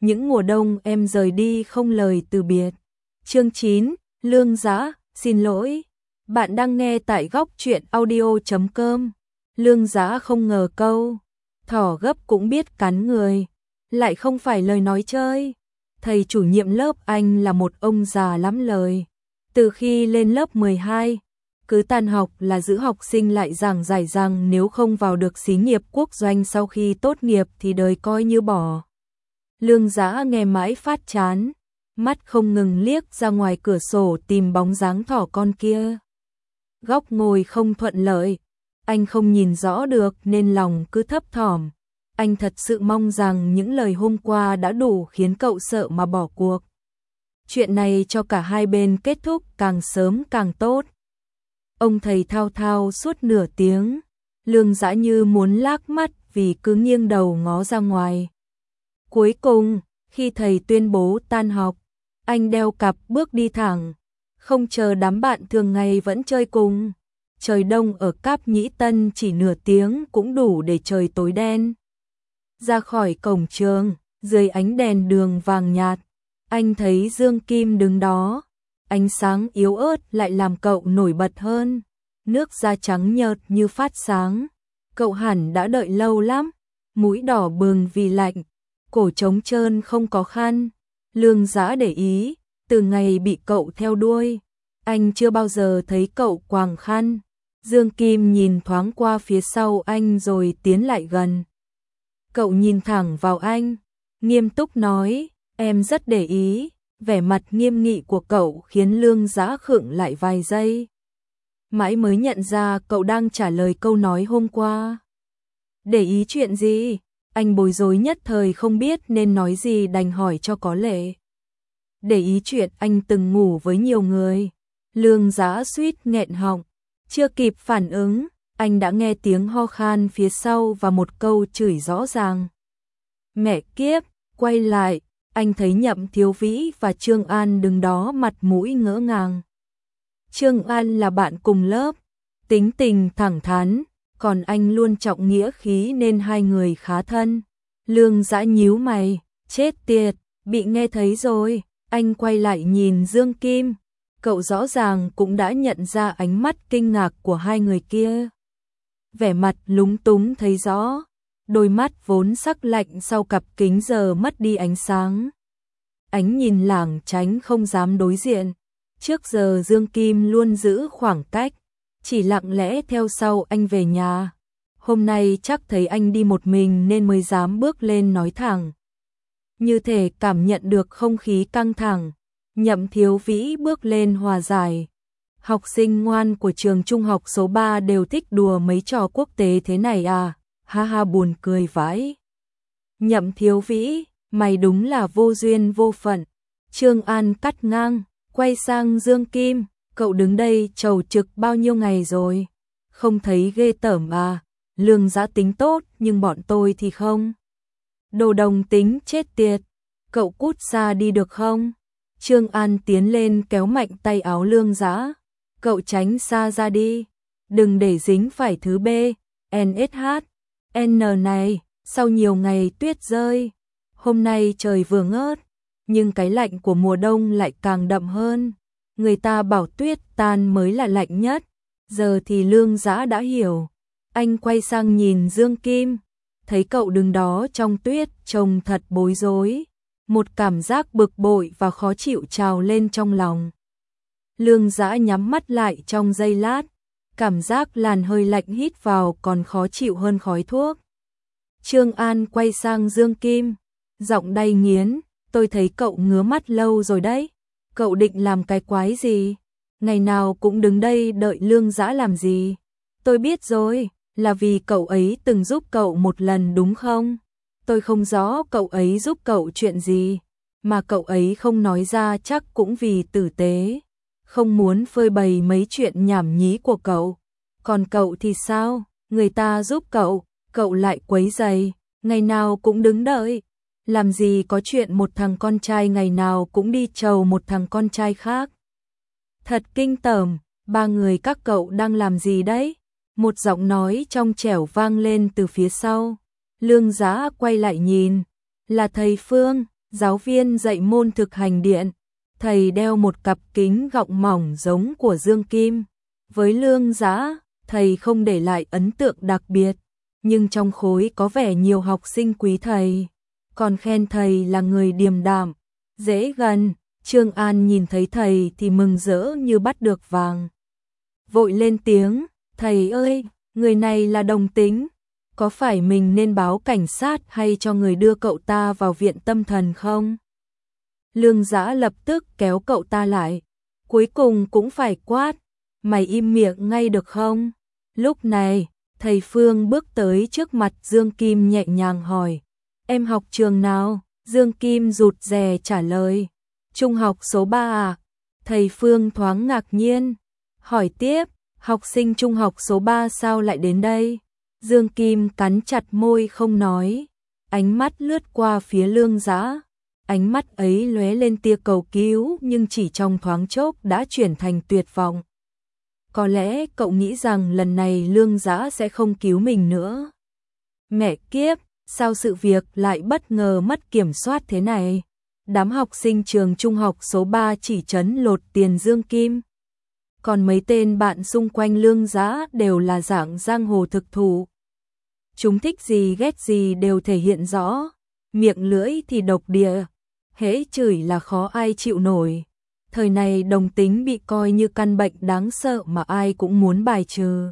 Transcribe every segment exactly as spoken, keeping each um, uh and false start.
những mùa đông em rời đi không lời từ biệt. Chương chín, Lương Dã, xin lỗi. Bạn đang nghe tại góc truyện audio chấm com. Lương Dã không ngờ câu thỏ gấp cũng biết cắn người, lại không phải lời nói chơi. Thầy chủ nhiệm lớp anh là một ông già lắm lời. Từ khi lên lớp mười hai, cứ tan học là giữ học sinh lại giảng giải rằng nếu không vào được xí nghiệp quốc doanh sau khi tốt nghiệp thì đời coi như bỏ. Lương Dã nghe mãi phát chán, mắt không ngừng liếc ra ngoài cửa sổ tìm bóng dáng thỏ con kia. Góc ngồi không thuận lợi, anh không nhìn rõ được nên lòng cứ thấp thỏm. Anh thật sự mong rằng những lời hôm qua đã đủ khiến cậu sợ mà bỏ cuộc. Chuyện này cho cả hai bên kết thúc càng sớm càng tốt. Ông thầy thao thao suốt nửa tiếng, Lương Dã như muốn lác mắt vì cứ nghiêng đầu ngó ra ngoài. Cuối cùng, khi thầy tuyên bố tan học, anh đeo cặp bước đi thẳng, không chờ đám bạn thường ngày vẫn chơi cùng. Trời đông ở Cáp Nhĩ Tân chỉ nửa tiếng cũng đủ để trời tối đen. Ra khỏi cổng trường, dưới ánh đèn đường vàng nhạt, anh thấy Dương Kim đứng đó. Ánh sáng yếu ớt lại làm cậu nổi bật hơn. Nước da trắng nhợt như phát sáng. Cậu hẳn đã đợi lâu lắm. Mũi đỏ bừng vì lạnh, cổ trống trơn không có khăn. Lương Dã để ý, từ ngày bị cậu theo đuôi, anh chưa bao giờ thấy cậu quàng khăn. Dương Kim nhìn thoáng qua phía sau anh rồi tiến lại gần. Cậu nhìn thẳng vào anh, nghiêm túc nói, em rất để ý. Vẻ mặt nghiêm nghị của cậu khiến Lương Dã khựng lại vài giây. Mãi mới nhận ra cậu đang trả lời câu nói hôm qua. Để ý chuyện gì? Anh bối rối nhất thời không biết nên nói gì đành hỏi cho có lệ. Để ý chuyện anh từng ngủ với nhiều người. Lương Dã suýt nghẹn họng. Chưa kịp phản ứng, anh đã nghe tiếng ho khan phía sau và một câu chửi rõ ràng. Mẹ kiếp, quay lại. Anh thấy Nhậm Thiếu Vĩ và Trương An đứng đó mặt mũi ngỡ ngàng. Trương An là bạn cùng lớp, tính tình thẳng thắn, còn anh luôn trọng nghĩa khí nên hai người khá thân. Lương Dã nhíu mày, chết tiệt, bị nghe thấy rồi. Anh quay lại nhìn Dương Kim, cậu rõ ràng cũng đã nhận ra ánh mắt kinh ngạc của hai người kia. Vẻ mặt lúng túng thấy rõ. Đôi mắt vốn sắc lạnh sau cặp kính giờ mất đi ánh sáng. Ánh nhìn lảng tránh không dám đối diện. Trước giờ Dương Kim luôn giữ khoảng cách, chỉ lặng lẽ theo sau anh về nhà. Hôm nay chắc thấy anh đi một mình nên mới dám bước lên nói thẳng. Như thể cảm nhận được không khí căng thẳng, Nhậm Thiếu Vĩ bước lên hòa giải. Học sinh ngoan của trường trung học số ba đều thích đùa mấy trò quốc tế thế này à? Ha ha, buồn cười vãi. Nhậm Thiếu Vĩ, mày đúng là vô duyên vô phận. Trương An cắt ngang, quay sang Dương Kim, cậu đứng đây chầu trực bao nhiêu ngày rồi? Không thấy ghê tởm à? Lương Dã tính tốt nhưng bọn tôi thì không. Đồ đồng tính chết tiệt, cậu cút xa đi được không? Trương An tiến lên kéo mạnh tay áo Lương Dã, cậu tránh xa ra đi, đừng để dính phải thứ B, en ét hát. N này, sau nhiều ngày tuyết rơi, hôm nay trời vừa ngớt, nhưng cái lạnh của mùa đông lại càng đậm hơn. Người ta bảo tuyết tan mới là lạnh nhất, giờ thì Lương Dã đã hiểu. Anh quay sang nhìn Dương Kim, thấy cậu đứng đó trong tuyết trông thật bối rối. Một cảm giác bực bội và khó chịu trào lên trong lòng. Lương Dã nhắm mắt lại trong giây lát. Cảm giác làn hơi lạnh hít vào còn khó chịu hơn khói thuốc. Trương An quay sang Dương Kim, giọng đay nghiến, tôi thấy cậu ngứa mắt lâu rồi đấy. Cậu định làm cái quái gì? Ngày nào cũng đứng đây đợi Lương Dã làm gì? Tôi biết rồi, là vì cậu ấy từng giúp cậu một lần đúng không? Tôi không rõ cậu ấy giúp cậu chuyện gì, mà cậu ấy không nói ra chắc cũng vì tử tế. Không muốn phơi bày mấy chuyện nhảm nhí của cậu. Còn cậu thì sao? Người ta giúp cậu, cậu lại quấy rầy, ngày nào cũng đứng đợi. Làm gì có chuyện một thằng con trai ngày nào cũng đi chầu một thằng con trai khác. Thật kinh tởm, ba người các cậu đang làm gì đấy? Một giọng nói trong trẻo vang lên từ phía sau. Lương Dã quay lại nhìn, là thầy Phương. giáo viên dạy môn thực hành điện. Thầy đeo một cặp kính gọng mỏng giống của Dương Kim. Với Lương Dã, thầy không để lại ấn tượng đặc biệt, nhưng trong khối có vẻ nhiều học sinh quý thầy, còn khen thầy là người điềm đạm, dễ gần. Trương An nhìn thấy thầy thì mừng rỡ như bắt được vàng. Vội lên tiếng, thầy ơi, người này là đồng tính, có phải mình nên báo cảnh sát hay cho người đưa cậu ta vào viện tâm thần không? Lương Dã lập tức kéo cậu ta lại, cuối cùng cũng phải quát, mày im miệng ngay được không? Lúc này, thầy Phương bước tới trước mặt Dương Kim nhẹ nhàng hỏi, em học trường nào? Dương Kim rụt rè trả lời, trung học số ba à? Thầy Phương thoáng ngạc nhiên, hỏi tiếp, học sinh trung học số ba sao lại đến đây? Dương Kim cắn chặt môi không nói, ánh mắt lướt qua phía Lương Dã. Ánh mắt ấy lóe lên tia cầu cứu nhưng chỉ trong thoáng chốc đã chuyển thành tuyệt vọng. Có lẽ cậu nghĩ rằng lần này Lương Dã sẽ không cứu mình nữa. Mẹ kiếp, sao sự việc lại bất ngờ mất kiểm soát thế này? Đám học sinh trường trung học số ba chỉ trấn lột tiền Dương Kim. Còn mấy tên bạn xung quanh Lương Dã đều là dạng giang hồ thực thụ. Chúng thích gì ghét gì đều thể hiện rõ, miệng lưỡi thì độc địa, hễ chửi là khó ai chịu nổi. Thời này đồng tính bị coi như căn bệnh đáng sợ mà ai cũng muốn bài trừ.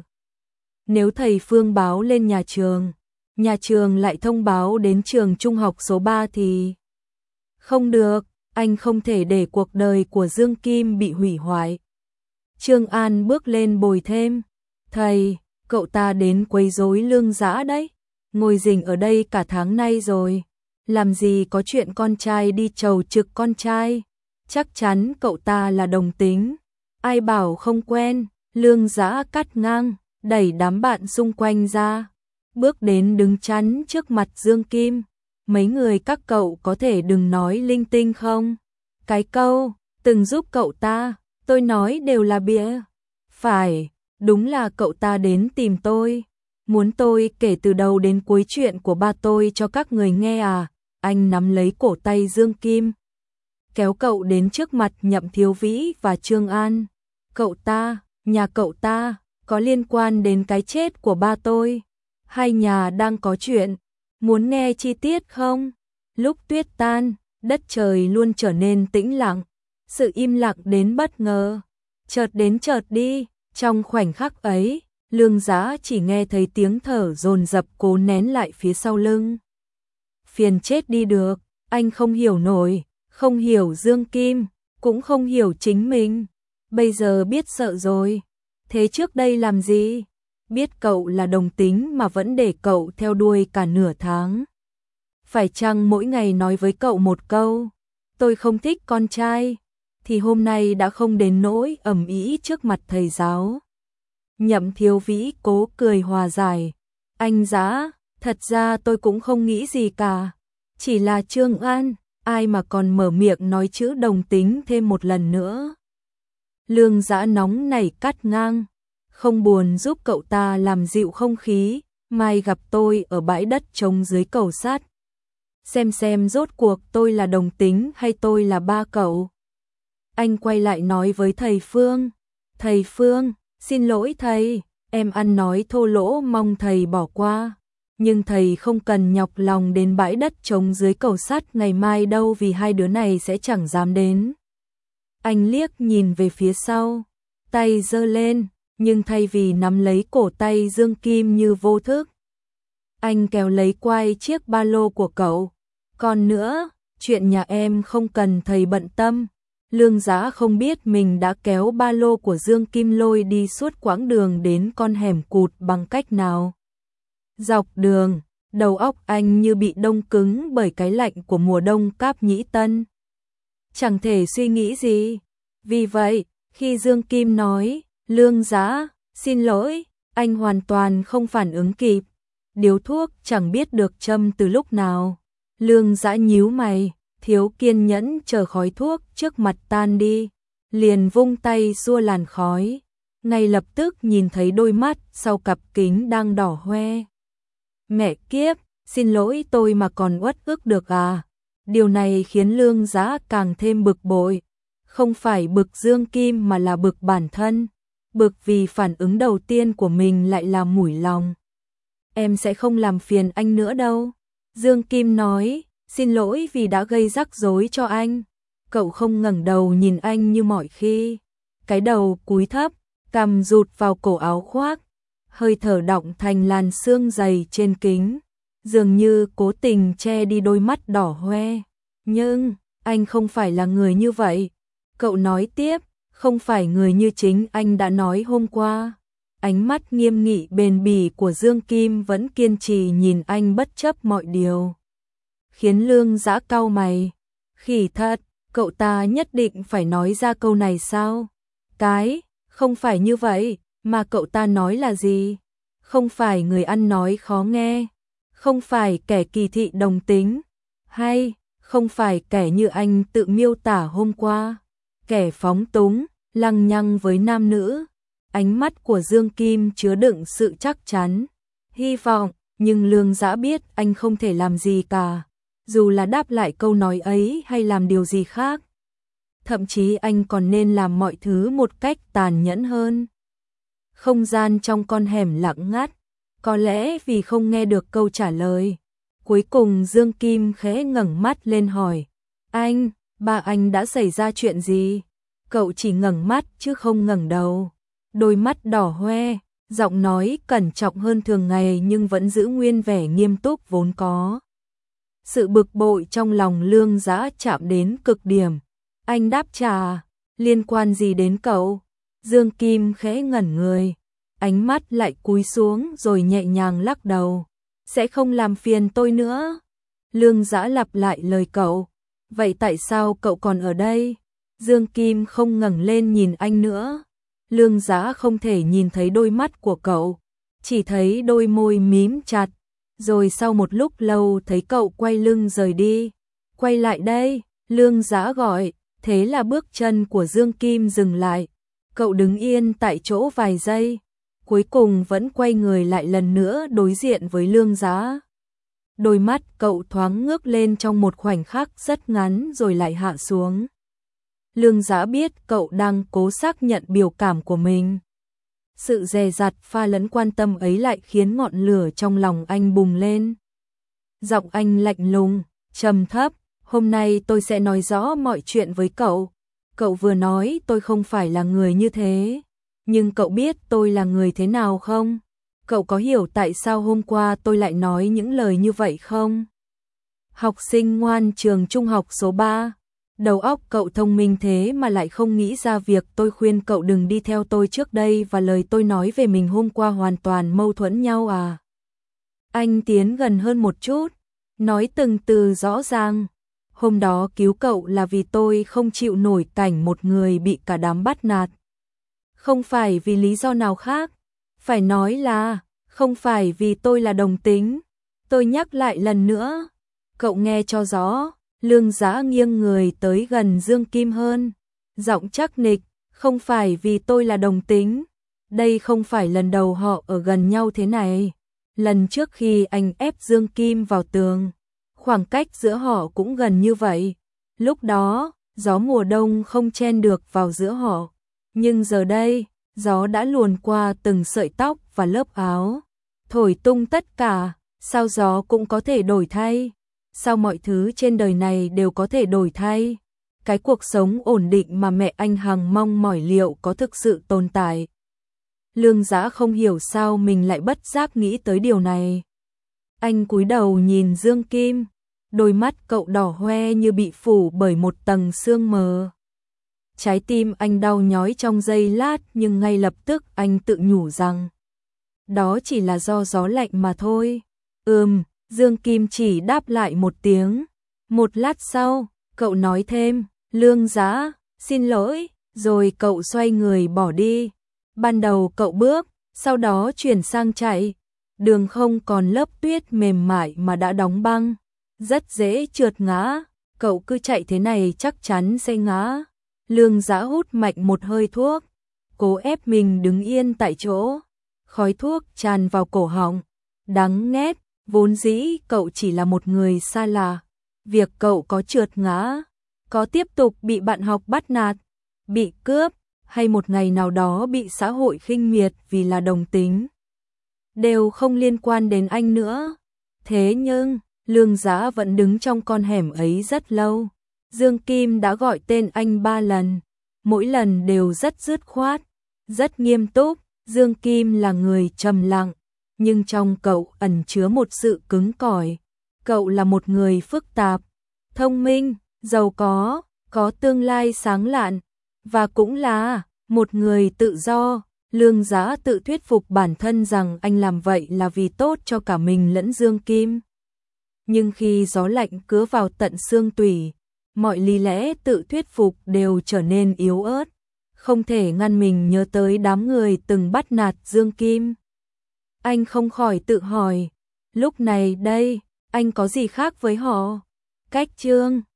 Nếu thầy Phương báo lên nhà trường, nhà trường lại thông báo đến trường trung học số ba thì... Không được, anh không thể để cuộc đời của Dương Kim bị hủy hoại. Trương An bước lên bồi thêm, thầy, cậu ta đến quấy rối Lương Dã đấy, ngồi rình ở đây cả tháng nay rồi, làm gì có chuyện con trai đi chầu trực con trai, chắc chắn cậu ta là đồng tính, ai bảo không quen. Lương Dã cắt ngang, đẩy đám bạn xung quanh ra, bước đến đứng chắn trước mặt Dương Kim, mấy người các cậu có thể đừng nói linh tinh không? Cái câu, từng giúp cậu ta, tôi nói đều là bịa. Phải, đúng là cậu ta đến tìm tôi, muốn tôi kể từ đầu đến cuối chuyện của ba tôi cho các người nghe à? Anh nắm lấy cổ tay Dương Kim, kéo cậu đến trước mặt Nhậm Thiếu Vĩ và Trương An. Cậu ta, nhà cậu ta, có liên quan đến cái chết của ba tôi. Hai nhà đang có chuyện, muốn nghe chi tiết không? Lúc tuyết tan, đất trời luôn trở nên tĩnh lặng, sự im lặng đến bất ngờ, chợt đến chợt đi. Trong khoảnh khắc ấy, Lương Dã chỉ nghe thấy tiếng thở dồn dập cố nén lại phía sau lưng. Phiền chết đi được, anh không hiểu nổi, không hiểu Dương Kim, cũng không hiểu chính mình. Bây giờ biết sợ rồi, thế trước đây làm gì? Biết cậu là đồng tính mà vẫn để cậu theo đuôi cả nửa tháng. Phải chăng mỗi ngày nói với cậu một câu, tôi không thích con trai, thì hôm nay đã không đến nỗi ầm ĩ trước mặt thầy giáo. Nhậm Thiếu Vĩ cố cười hòa giải, anh Dã, thật ra tôi cũng không nghĩ gì cả, chỉ là Trương An, ai mà còn mở miệng nói chữ đồng tính thêm một lần nữa. Lương Dã nóng nảy cắt ngang, không buồn giúp cậu ta làm dịu không khí, mai gặp tôi ở bãi đất trống dưới cầu sắt. Xem xem rốt cuộc tôi là đồng tính hay tôi là ba cậu. Anh quay lại nói với thầy Phương, thầy Phương, xin lỗi thầy, em ăn nói thô lỗ mong thầy bỏ qua. Nhưng thầy không cần nhọc lòng đến bãi đất trống dưới cầu sắt ngày mai đâu vì hai đứa này sẽ chẳng dám đến. Anh liếc nhìn về phía sau, tay giơ lên, nhưng thay vì nắm lấy cổ tay Dương Kim như vô thức, anh kéo lấy quai chiếc ba lô của cậu. Còn nữa, chuyện nhà em không cần thầy bận tâm. Lương Dã không biết mình đã kéo ba lô của Dương Kim lôi đi suốt quãng đường đến con hẻm cụt bằng cách nào. Dọc đường, đầu óc anh như bị đông cứng bởi cái lạnh của mùa đông Cáp Nhĩ Tân. Chẳng thể suy nghĩ gì. Vì vậy, khi Dương Kim nói, Lương Dã, xin lỗi, anh hoàn toàn không phản ứng kịp. Điếu thuốc chẳng biết được châm từ lúc nào. Lương Dã nhíu mày, thiếu kiên nhẫn chờ khói thuốc trước mặt tan đi, liền vung tay xua làn khói. Ngay lập tức nhìn thấy đôi mắt sau cặp kính đang đỏ hoe. Mẹ kiếp, xin lỗi tôi mà còn uất ức được à? Điều này khiến Lương Giá càng thêm bực bội. Không phải bực Dương Kim mà là bực bản thân. Bực vì phản ứng đầu tiên của mình lại là mủi lòng. Em sẽ không làm phiền anh nữa đâu. Dương Kim nói, xin lỗi vì đã gây rắc rối cho anh. Cậu không ngẩng đầu nhìn anh như mọi khi. Cái đầu cúi thấp, cằm rụt vào cổ áo khoác. Hơi thở đọng thành làn sương dày trên kính. Dường như cố tình che đi đôi mắt đỏ hoe. Nhưng, anh không phải là người như vậy. Cậu nói tiếp, không phải người như chính anh đã nói hôm qua. Ánh mắt nghiêm nghị bền bỉ của Dương Kim vẫn kiên trì nhìn anh bất chấp mọi điều. Khiến Lương Dã cau mày. Khỉ thật, cậu ta nhất định phải nói ra câu này sao? Cái, không phải như vậy, mà cậu ta nói là gì? Không phải người ăn nói khó nghe, không phải kẻ kỳ thị đồng tính, hay không phải kẻ như anh tự miêu tả hôm qua, kẻ phóng túng, lăng nhăng với nam nữ. Ánh mắt của Dương Kim chứa đựng sự chắc chắn, hy vọng, nhưng Lương Dã biết anh không thể làm gì cả, dù là đáp lại câu nói ấy hay làm điều gì khác. Thậm chí anh còn nên làm mọi thứ một cách tàn nhẫn hơn. Không gian trong con hẻm lặng ngắt, có lẽ vì không nghe được câu trả lời. Cuối cùng Dương Kim khẽ ngẩng mắt lên hỏi, anh, ba anh đã xảy ra chuyện gì? Cậu chỉ ngẩng mắt chứ không ngẩng đầu. Đôi mắt đỏ hoe, giọng nói cẩn trọng hơn thường ngày nhưng vẫn giữ nguyên vẻ nghiêm túc vốn có. Sự bực bội trong lòng Lương Dã chạm đến cực điểm. Anh đáp trả, liên quan gì đến cậu? Dương Kim khẽ ngẩn người, ánh mắt lại cúi xuống rồi nhẹ nhàng lắc đầu. Sẽ không làm phiền tôi nữa. Lương Dã lặp lại lời cậu. Vậy tại sao cậu còn ở đây? Dương Kim không ngẩng lên nhìn anh nữa. Lương Dã không thể nhìn thấy đôi mắt của cậu, chỉ thấy đôi môi mím chặt. Rồi sau một lúc lâu thấy cậu quay lưng rời đi. Quay lại đây, Lương Dã gọi, thế là bước chân của Dương Kim dừng lại. Cậu đứng yên tại chỗ vài giây, cuối cùng vẫn quay người lại lần nữa đối diện với Lương Dã. Đôi mắt cậu thoáng ngước lên trong một khoảnh khắc rất ngắn rồi lại hạ xuống. Lương Dã biết cậu đang cố xác nhận biểu cảm của mình. Sự dè dặt pha lẫn quan tâm ấy lại khiến ngọn lửa trong lòng anh bùng lên. Giọng anh lạnh lùng, trầm thấp, hôm nay tôi sẽ nói rõ mọi chuyện với cậu. Cậu vừa nói tôi không phải là người như thế, nhưng cậu biết tôi là người thế nào không? Cậu có hiểu tại sao hôm qua tôi lại nói những lời như vậy không? Học sinh ngoan trường trung học số ba. Đầu óc cậu thông minh thế mà lại không nghĩ ra việc tôi khuyên cậu đừng đi theo tôi trước đây và lời tôi nói về mình hôm qua hoàn toàn mâu thuẫn nhau à? Anh tiến gần hơn một chút, nói từng từ rõ ràng. Hôm đó cứu cậu là vì tôi không chịu nổi cảnh một người bị cả đám bắt nạt. Không phải vì lý do nào khác, phải nói là không phải vì tôi là đồng tính. Tôi nhắc lại lần nữa, cậu nghe cho rõ. Lương Dã nghiêng người tới gần Dương Kim hơn, giọng chắc nịch, không phải vì tôi là đồng tính. Đây không phải lần đầu họ ở gần nhau thế này. Lần trước khi anh ép Dương Kim vào tường, khoảng cách giữa họ cũng gần như vậy. Lúc đó, gió mùa đông không chen được vào giữa họ. Nhưng giờ đây, gió đã luồn qua từng sợi tóc và lớp áo, thổi tung tất cả. Sao gió cũng có thể đổi thay? Sao mọi thứ trên đời này đều có thể đổi thay? Cái cuộc sống ổn định mà mẹ anh hằng mong mỏi liệu có thực sự tồn tại? Lương Dã không hiểu sao mình lại bất giác nghĩ tới điều này. Anh cúi đầu nhìn Dương Kim, đôi mắt cậu đỏ hoe như bị phủ bởi một tầng sương mờ. Trái tim anh đau nhói trong giây lát nhưng ngay lập tức anh tự nhủ rằng đó chỉ là do gió lạnh mà thôi. Ừm. Dương Kim chỉ đáp lại một tiếng. Một lát sau, cậu nói thêm, Lương Dã, xin lỗi, rồi cậu xoay người bỏ đi. Ban đầu cậu bước, sau đó chuyển sang chạy. Đường không còn lớp tuyết mềm mại mà đã đóng băng, rất dễ trượt ngã. Cậu cứ chạy thế này chắc chắn sẽ ngã. Lương Dã hút mạnh một hơi thuốc, cố ép mình đứng yên tại chỗ. Khói thuốc tràn vào cổ họng, đắng nghét. Vốn dĩ cậu chỉ là một người xa lạ, việc cậu có trượt ngã, có tiếp tục bị bạn học bắt nạt, bị cướp, hay một ngày nào đó bị xã hội khinh miệt vì là đồng tính, đều không liên quan đến anh nữa. Thế nhưng, Lương Giá vẫn đứng trong con hẻm ấy rất lâu. Dương Kim đã gọi tên anh ba lần, mỗi lần đều rất dứt khoát, rất nghiêm túc. Dương Kim là người trầm lặng, nhưng trong cậu ẩn chứa một sự cứng cỏi. Cậu là một người phức tạp, thông minh, giàu có, có tương lai sáng lạn, và cũng là một người tự do. Lương Giá tự thuyết phục bản thân rằng anh làm vậy là vì tốt cho cả mình lẫn Dương Kim. Nhưng khi gió lạnh cứa vào tận xương tủy, mọi lý lẽ tự thuyết phục đều trở nên yếu ớt, không thể ngăn mình nhớ tới đám người từng bắt nạt Dương Kim. Anh không khỏi tự hỏi, lúc này đây, anh có gì khác với họ? Cách Trương